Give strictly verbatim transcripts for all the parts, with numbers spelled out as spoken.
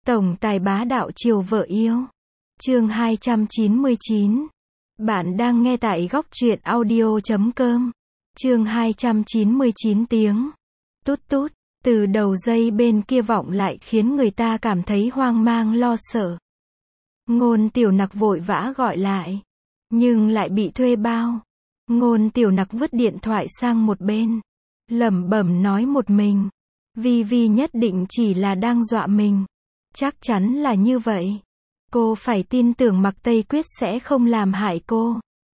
Tổng tài bá đạo chiều vợ yêu. Chương hai trăm chín mươi chín. Bạn đang nghe tại góc truyện audio chấm com. Chương hai trăm chín mươi chín tiếng. Tút tút, từ đầu dây bên kia vọng lại khiến người ta cảm thấy hoang mang lo sợ. Ngôn Tiểu Nặc vội vã gọi lại, nhưng lại bị thuê bao. Ngôn Tiểu Nặc vứt điện thoại sang một bên, lẩm bẩm nói một mình. Vi Vi nhất định chỉ là đang dọa mình. Chắc chắn là như vậy. Cô phải tin tưởng Mạc Tây Quyết sẽ không làm hại cô.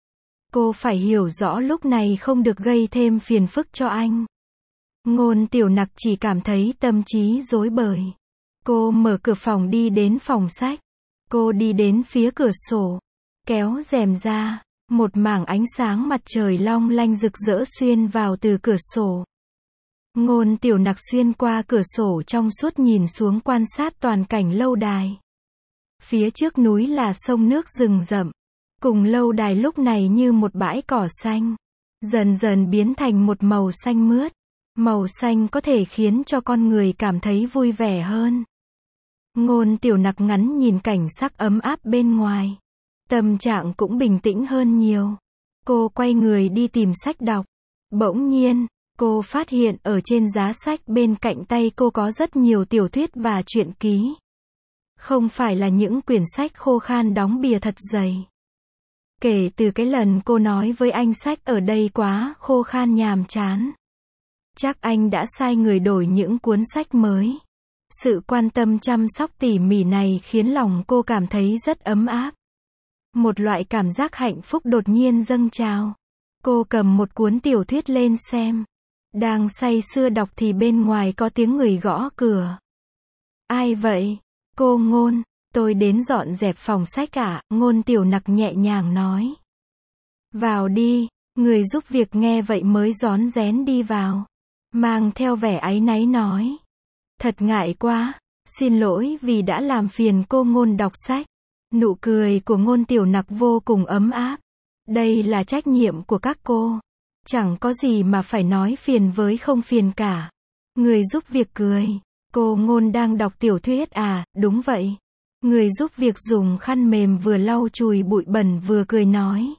Cô phải hiểu rõ lúc này không được gây thêm phiền phức cho anh. Ngôn Tiểu Nặc chỉ cảm thấy tâm trí rối bời. Cô mở cửa phòng đi đến phòng sách. Cô đi đến phía cửa sổ, kéo rèm ra, một mảng ánh sáng mặt trời long lanh rực rỡ xuyên vào từ cửa sổ. Ngôn Tiểu Nặc xuyên qua cửa sổ trong suốt nhìn xuống quan sát toàn cảnh lâu đài. Phía trước núi là sông nước rừng rậm, cùng lâu đài lúc này như một bãi cỏ xanh, dần dần biến thành một màu xanh mướt. Màu xanh có thể khiến cho con người cảm thấy vui vẻ hơn. Ngôn Tiểu Nặc ngắn nhìn cảnh sắc ấm áp bên ngoài, tâm trạng cũng bình tĩnh hơn nhiều. Cô quay người đi tìm sách đọc. Bỗng nhiên, cô phát hiện ở trên giá sách bên cạnh tay cô có rất nhiều tiểu thuyết và truyện ký. Không phải là những quyển sách khô khan đóng bìa thật dày. Kể từ cái lần cô nói với anh sách ở đây quá khô khan nhàm chán, chắc anh đã sai người đổi những cuốn sách mới. Sự quan tâm chăm sóc tỉ mỉ này khiến lòng cô cảm thấy rất ấm áp. Một loại cảm giác hạnh phúc đột nhiên dâng trào. Cô cầm một cuốn tiểu thuyết lên xem. Đang say sưa đọc thì bên ngoài có tiếng người gõ cửa. Ai vậy? Cô Ngôn, tôi đến dọn dẹp phòng sách ạ, Ngôn Tiểu Nặc nhẹ nhàng nói. Vào đi, người giúp việc nghe vậy mới rón rén đi vào, mang theo vẻ áy náy nói. Thật ngại quá, xin lỗi vì đã làm phiền cô Ngôn đọc sách. Nụ cười của Ngôn Tiểu Nặc vô cùng ấm áp. Đây là trách nhiệm của các cô. Chẳng có gì mà phải nói phiền với không phiền cả. Người giúp việc cười. Cô Ngôn đang đọc tiểu thuyết à, đúng vậy. Người giúp việc dùng khăn mềm vừa lau chùi bụi bẩn vừa cười nói.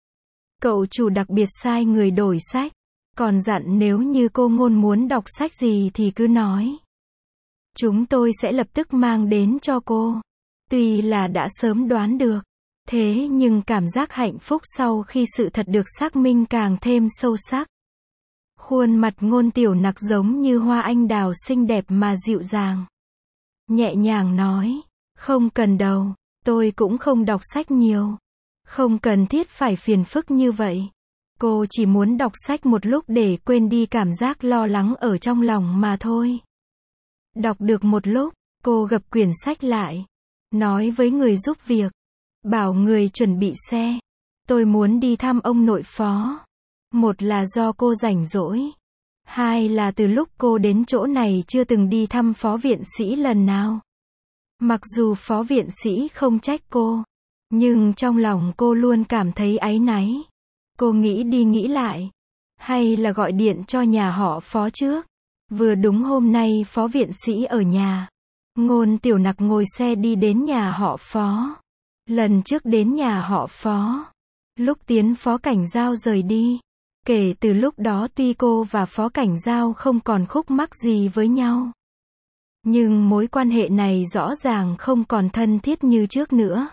Cậu chủ đặc biệt sai người đổi sách. Còn dặn nếu như cô Ngôn muốn đọc sách gì thì cứ nói. Chúng tôi sẽ lập tức mang đến cho cô. Tuy là đã sớm đoán được, thế nhưng cảm giác hạnh phúc sau khi sự thật được xác minh càng thêm sâu sắc. Khuôn mặt Ngôn Tiểu Nặc giống như hoa anh đào xinh đẹp mà dịu dàng. Nhẹ nhàng nói, không cần đâu, tôi cũng không đọc sách nhiều. Không cần thiết phải phiền phức như vậy. Cô chỉ muốn đọc sách một lúc để quên đi cảm giác lo lắng ở trong lòng mà thôi. Đọc được một lúc, cô gập quyển sách lại, nói với người giúp việc, bảo người chuẩn bị xe. Tôi muốn đi thăm ông nội phó. Một là do cô rảnh rỗi. Hai là từ lúc cô đến chỗ này chưa từng đi thăm phó viện sĩ lần nào. Mặc dù phó viện sĩ không trách cô, nhưng trong lòng cô luôn cảm thấy áy náy. Cô nghĩ đi nghĩ lại, hay là gọi điện cho nhà họ phó trước. Vừa đúng hôm nay phó viện sĩ ở nhà. Ngôn Tiểu Nặc ngồi xe đi đến nhà họ phó. Lần trước đến nhà họ phó, lúc tiến phó Cảnh Giao rời đi. Kể từ lúc đó tuy cô và phó Cảnh Giao không còn khúc mắc gì với nhau, nhưng mối quan hệ này rõ ràng không còn thân thiết như trước nữa.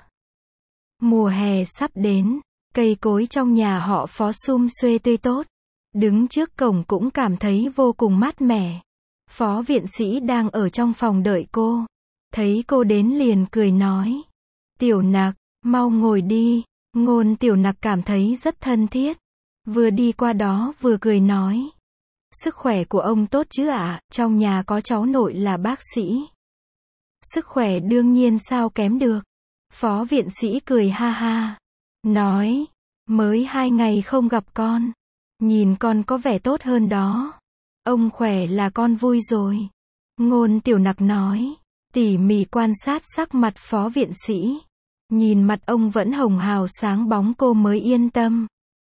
Mùa hè sắp đến, cây cối trong nhà họ phó sum xuê tươi tốt. Đứng trước cổng cũng cảm thấy vô cùng mát mẻ. Phó viện sĩ đang ở trong phòng đợi cô. Thấy cô đến liền cười nói. Tiểu Nặc, mau ngồi đi. Ngôn Tiểu Nặc cảm thấy rất thân thiết. Vừa đi qua đó vừa cười nói. Sức khỏe của ông tốt chứ ạ, trong nhà có cháu nội là bác sĩ. Sức khỏe đương nhiên sao kém được. Phó viện sĩ cười ha ha. Nói, mới hai ngày không gặp con. Nhìn con có vẻ tốt hơn đó. Ông khỏe là con vui rồi. Ngôn Tiểu Nặc nói, tỉ mỉ quan sát sắc mặt phó viện sĩ. Nhìn mặt ông vẫn hồng hào sáng bóng cô mới yên tâm.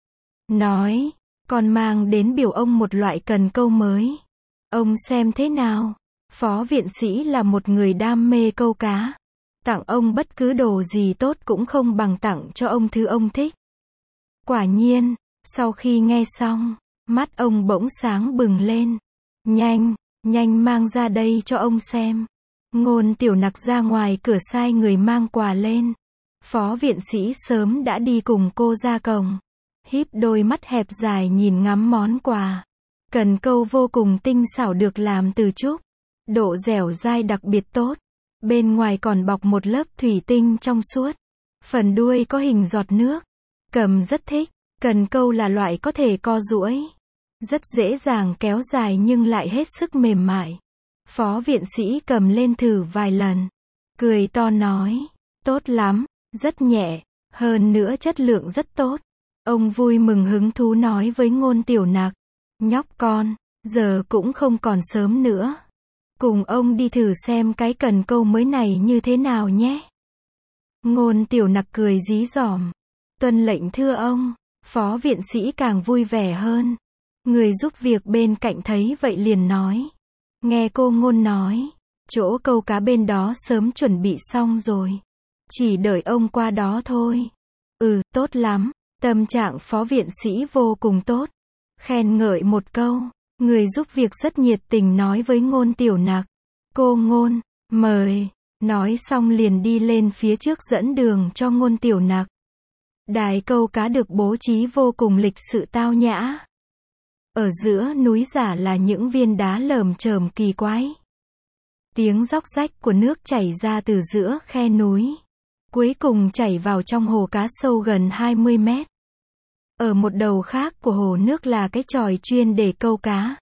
Nói, con mang đến biểu ông một loại cần câu mới. Ông xem thế nào? Phó viện sĩ là một người đam mê câu cá. Tặng ông bất cứ đồ gì tốt cũng không bằng tặng cho ông thứ ông thích. Quả nhiên, sau khi nghe xong, mắt ông bỗng sáng bừng lên. Nhanh, nhanh mang ra đây cho ông xem. Ngôn Tiểu Nặc ra ngoài cửa sai người mang quà lên. Phó viện sĩ sớm đã đi cùng cô ra cổng. Híp đôi mắt hẹp dài nhìn ngắm món quà. Cần câu vô cùng tinh xảo được làm từ trúc. Độ dẻo dai đặc biệt tốt. Bên ngoài còn bọc một lớp thủy tinh trong suốt. Phần đuôi có hình giọt nước. Cầm rất thích. Cần câu là loại có thể co duỗi. Rất dễ dàng kéo dài nhưng lại hết sức mềm mại. Phó viện sĩ cầm lên thử vài lần. Cười to nói. Tốt lắm. Rất nhẹ. Hơn nữa chất lượng rất tốt. Ông vui mừng hứng thú nói với Ngôn Tiểu Nặc. Nhóc con, giờ cũng không còn sớm nữa. Cùng ông đi thử xem cái cần câu mới này như thế nào nhé. Ngôn Tiểu Nặc cười dí dỏm. Tuân lệnh thưa ông. Phó viện sĩ càng vui vẻ hơn. Người giúp việc bên cạnh thấy vậy liền nói. Nghe cô Ngôn nói, chỗ câu cá bên đó sớm chuẩn bị xong rồi. Chỉ đợi ông qua đó thôi. Ừ, tốt lắm. Tâm trạng phó viện sĩ vô cùng tốt. Khen ngợi một câu. Người giúp việc rất nhiệt tình nói với Ngôn Tiểu Nặc. Cô Ngôn, mời. Nói xong liền đi lên phía trước dẫn đường cho Ngôn Tiểu Nặc. Đài câu cá được bố trí vô cùng lịch sự tao nhã. Ở giữa núi giả là những viên đá lởm chởm kỳ quái. Tiếng róc rách của nước chảy ra từ giữa khe núi. Cuối cùng chảy vào trong hồ cá sâu gần hai mươi mét. Ở một đầu khác của hồ nước là cái chòi chuyên để câu cá.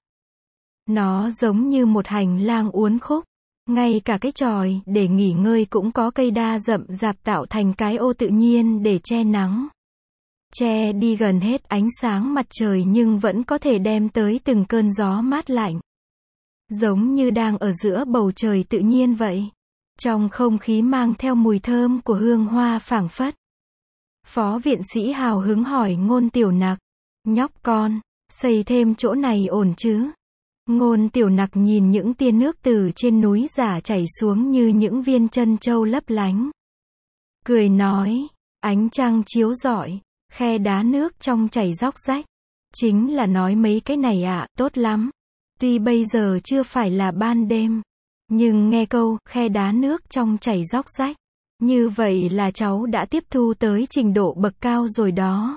Nó giống như một hành lang uốn khúc. Ngay cả cái chòi để nghỉ ngơi cũng có cây đa rậm rạp tạo thành cái ô tự nhiên để che nắng. Che đi gần hết ánh sáng mặt trời nhưng vẫn có thể đem tới từng cơn gió mát lạnh. Giống như đang ở giữa bầu trời tự nhiên vậy. Trong không khí mang theo mùi thơm của hương hoa phảng phất. Phó viện sĩ hào hứng hỏi Ngôn Tiểu Nặc. Nhóc con, xây thêm chỗ này ổn chứ? Ngôn Tiểu Nặc nhìn những tia nước từ trên núi giả chảy xuống như những viên trân châu lấp lánh. Cười nói, ánh trăng chiếu rọi, khe đá nước trong chảy róc rách. Chính là nói mấy cái này ạ, à, tốt lắm. Tuy bây giờ chưa phải là ban đêm, nhưng nghe câu, khe đá nước trong chảy róc rách. Như vậy là cháu đã tiếp thu tới trình độ bậc cao rồi đó.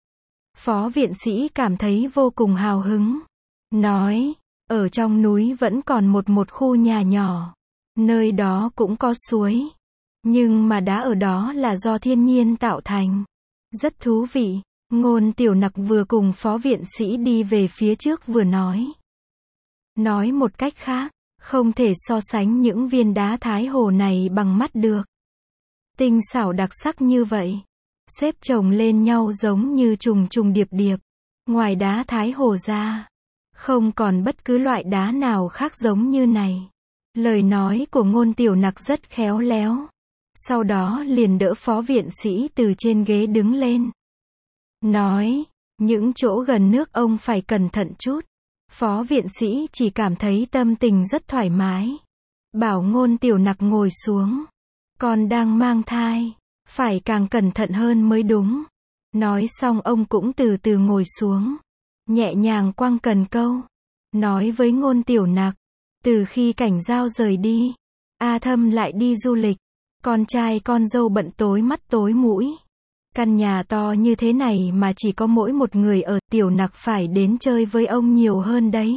Phó viện sĩ cảm thấy vô cùng hào hứng. Nói, ở trong núi vẫn còn một một khu nhà nhỏ. Nơi đó cũng có suối. Nhưng mà đá ở đó là do thiên nhiên tạo thành. Rất thú vị. Ngôn Tiểu Nặc vừa cùng phó viện sĩ đi về phía trước vừa nói. Nói một cách khác, không thể so sánh những viên đá Thái Hồ này bằng mắt được. Tinh xảo đặc sắc như vậy. Xếp chồng lên nhau giống như trùng trùng điệp điệp. Ngoài đá Thái Hồ ra, không còn bất cứ loại đá nào khác giống như này. Lời nói của Ngôn Tiểu Nặc rất khéo léo. Sau đó liền đỡ phó viện sĩ từ trên ghế đứng lên. Nói, những chỗ gần nước ông phải cẩn thận chút. Phó viện sĩ chỉ cảm thấy tâm tình rất thoải mái. Bảo Ngôn Tiểu Nặc ngồi xuống. Con đang mang thai, phải càng cẩn thận hơn mới đúng. Nói xong ông cũng từ từ ngồi xuống. Nhẹ nhàng quăng cần câu. Nói với Ngôn Tiểu Nặc. Từ khi Cảnh Giao rời đi, A Thâm lại đi du lịch. Con trai con dâu bận tối mắt tối mũi. Căn nhà to như thế này mà chỉ có mỗi một người ở, Tiểu Nặc phải đến chơi với ông nhiều hơn đấy.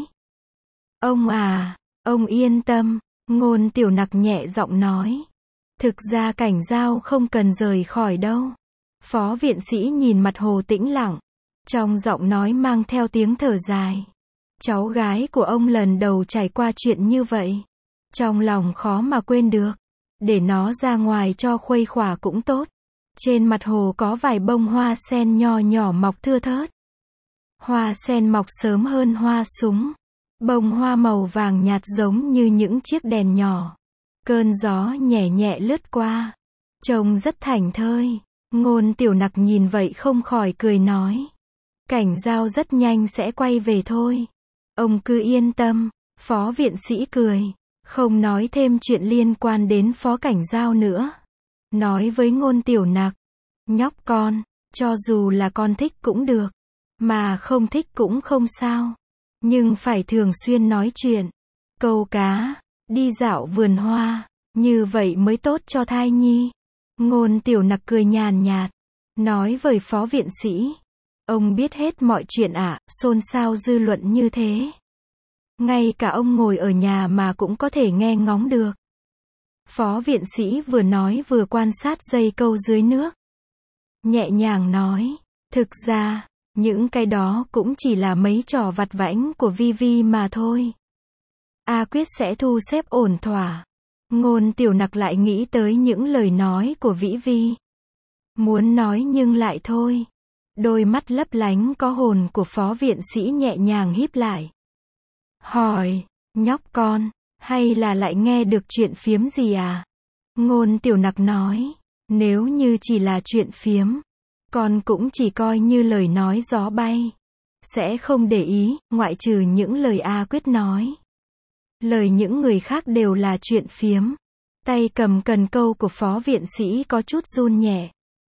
Ông à, ông yên tâm, Ngôn Tiểu Nặc nhẹ giọng nói. Thực ra Cảnh Giao không cần rời khỏi đâu. Phó viện sĩ nhìn mặt hồ tĩnh lặng. Trong giọng nói mang theo tiếng thở dài. Cháu gái của ông lần đầu trải qua chuyện như vậy. Trong lòng khó mà quên được. Để nó ra ngoài cho khuây khỏa cũng tốt. Trên mặt hồ có vài bông hoa sen nho nhỏ mọc thưa thớt. Hoa sen mọc sớm hơn hoa súng. Bông hoa màu vàng nhạt giống như những chiếc đèn nhỏ. Cơn gió nhẹ nhẹ lướt qua. Trông rất thảnh thơi. Ngôn Tiểu Nặc nhìn vậy không khỏi cười nói. Cảnh Giao rất nhanh sẽ quay về thôi. Ông cứ yên tâm. Phó viện sĩ cười. Không nói thêm chuyện liên quan đến Phó Cảnh Giao nữa. Nói với Ngôn Tiểu Nặc, nhóc con, cho dù là con thích cũng được, mà không thích cũng không sao. Nhưng phải thường xuyên nói chuyện, câu cá, đi dạo vườn hoa, như vậy mới tốt cho thai nhi. Ngôn Tiểu Nặc cười nhàn nhạt, nói với Phó Viện Sĩ, ông biết hết mọi chuyện ạ, à, xôn xao dư luận như thế. Ngay cả ông ngồi ở nhà mà cũng có thể nghe ngóng được. Phó Viện Sĩ vừa nói vừa quan sát dây câu dưới nước. Nhẹ nhàng nói, thực ra, những cái đó cũng chỉ là mấy trò vặt vãnh của Vi Vi mà thôi. A Quyết sẽ thu xếp ổn thỏa. Ngôn Tiểu Nặc lại nghĩ tới những lời nói của Vĩ Vi. Muốn nói nhưng lại thôi. Đôi mắt lấp lánh có hồn của Phó Viện Sĩ nhẹ nhàng híp lại. Hỏi, nhóc con, hay là lại nghe được chuyện phiếm gì à? Ngôn Tiểu Nặc nói, nếu như chỉ là chuyện phiếm, con cũng chỉ coi như lời nói gió bay. Sẽ không để ý, ngoại trừ những lời A Quyết nói. Lời những người khác đều là chuyện phiếm. Tay cầm cần câu của Phó Viện Sĩ có chút run nhẹ.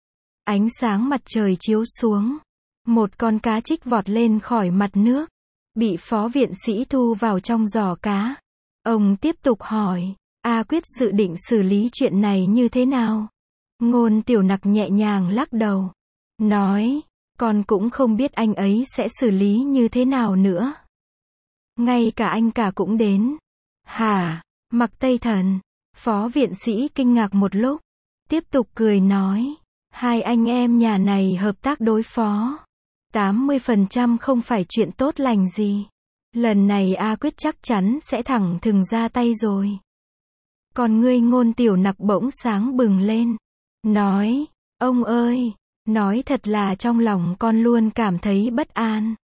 Ánh sáng mặt trời chiếu xuống. Một con cá trích vọt lên khỏi mặt nước. Bị Phó Viện Sĩ thu vào trong giỏ cá. Ông tiếp tục hỏi, A Quyết dự định xử lý chuyện này như thế nào? Ngôn Tiểu Nặc nhẹ nhàng lắc đầu. Nói, con cũng không biết anh ấy sẽ xử lý như thế nào nữa. Ngay cả anh cả cũng đến. Hả? Mặc Tây Thần. Phó Viện Sĩ kinh ngạc một lúc. Tiếp tục cười nói. Hai anh em nhà này hợp tác đối phó. tám mươi phần trăm không phải chuyện tốt lành gì. Lần này A Quyết chắc chắn sẽ thẳng thừng ra tay rồi. Còn ngươi Ngôn Tiểu Nặc bỗng sáng bừng lên. Nói, ông ơi, nói thật là trong lòng con luôn cảm thấy bất an.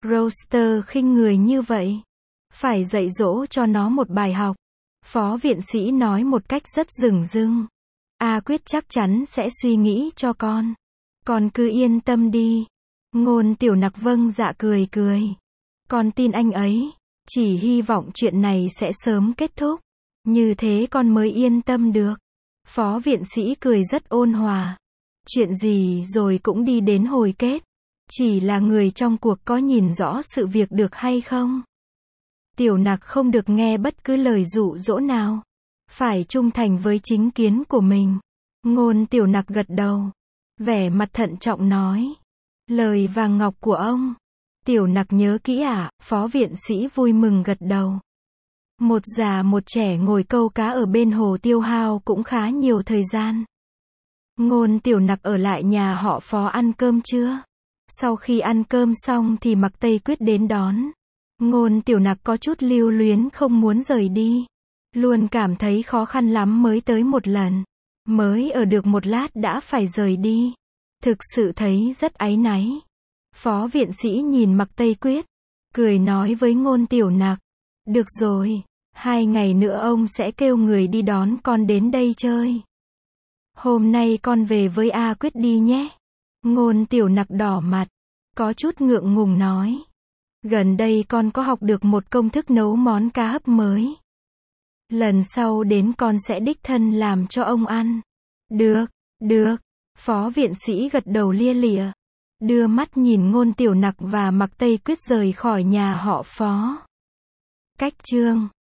Roster khinh người như vậy. Phải dạy dỗ cho nó một bài học. Phó Viện Sĩ nói một cách rất dửng dưng. A Quyết chắc chắn sẽ suy nghĩ cho con. Con cứ yên tâm đi. Ngôn Tiểu Nặc vâng dạ cười cười. Con tin anh ấy. Chỉ hy vọng chuyện này sẽ sớm kết thúc. Như thế con mới yên tâm được. Phó Viện Sĩ cười rất ôn hòa. Chuyện gì rồi cũng đi đến hồi kết. Chỉ là người trong cuộc có nhìn rõ sự việc được hay không? Tiểu Nặc không được nghe bất cứ lời dụ dỗ nào. Phải trung thành với chính kiến của mình. Ngôn Tiểu Nặc gật đầu. Vẻ mặt thận trọng nói. Lời vàng ngọc của ông. Tiểu Nặc nhớ kỹ ạ, à? Phó Viện Sĩ vui mừng gật đầu. Một già một trẻ ngồi câu cá ở bên hồ tiêu hao cũng khá nhiều thời gian. Ngôn Tiểu Nặc ở lại nhà họ Phó ăn cơm trưa. Sau khi ăn cơm xong thì Mặc Tây Quyết đến đón. Ngôn Tiểu Nặc có chút lưu luyến không muốn rời đi. Luôn cảm thấy khó khăn lắm mới tới một lần. Mới ở được một lát đã phải rời đi. Thực sự thấy rất áy náy. Phó Viện Sĩ nhìn Mặc Tây Quyết. Cười nói với Ngôn Tiểu Nặc. Được rồi, hai ngày nữa ông sẽ kêu người đi đón con đến đây chơi. Hôm nay con về với A Quyết đi nhé. Ngôn Tiểu Nặc đỏ mặt. Có chút ngượng ngùng nói. Gần đây con có học được một công thức nấu món cá hấp mới. Lần sau đến con sẽ đích thân làm cho ông ăn. Được, được. Phó Viện Sĩ gật đầu lia lịa. Đưa mắt nhìn Ngôn Tiểu Nặc và Mặc Tây Quyết rời khỏi nhà họ Phó. Cách chương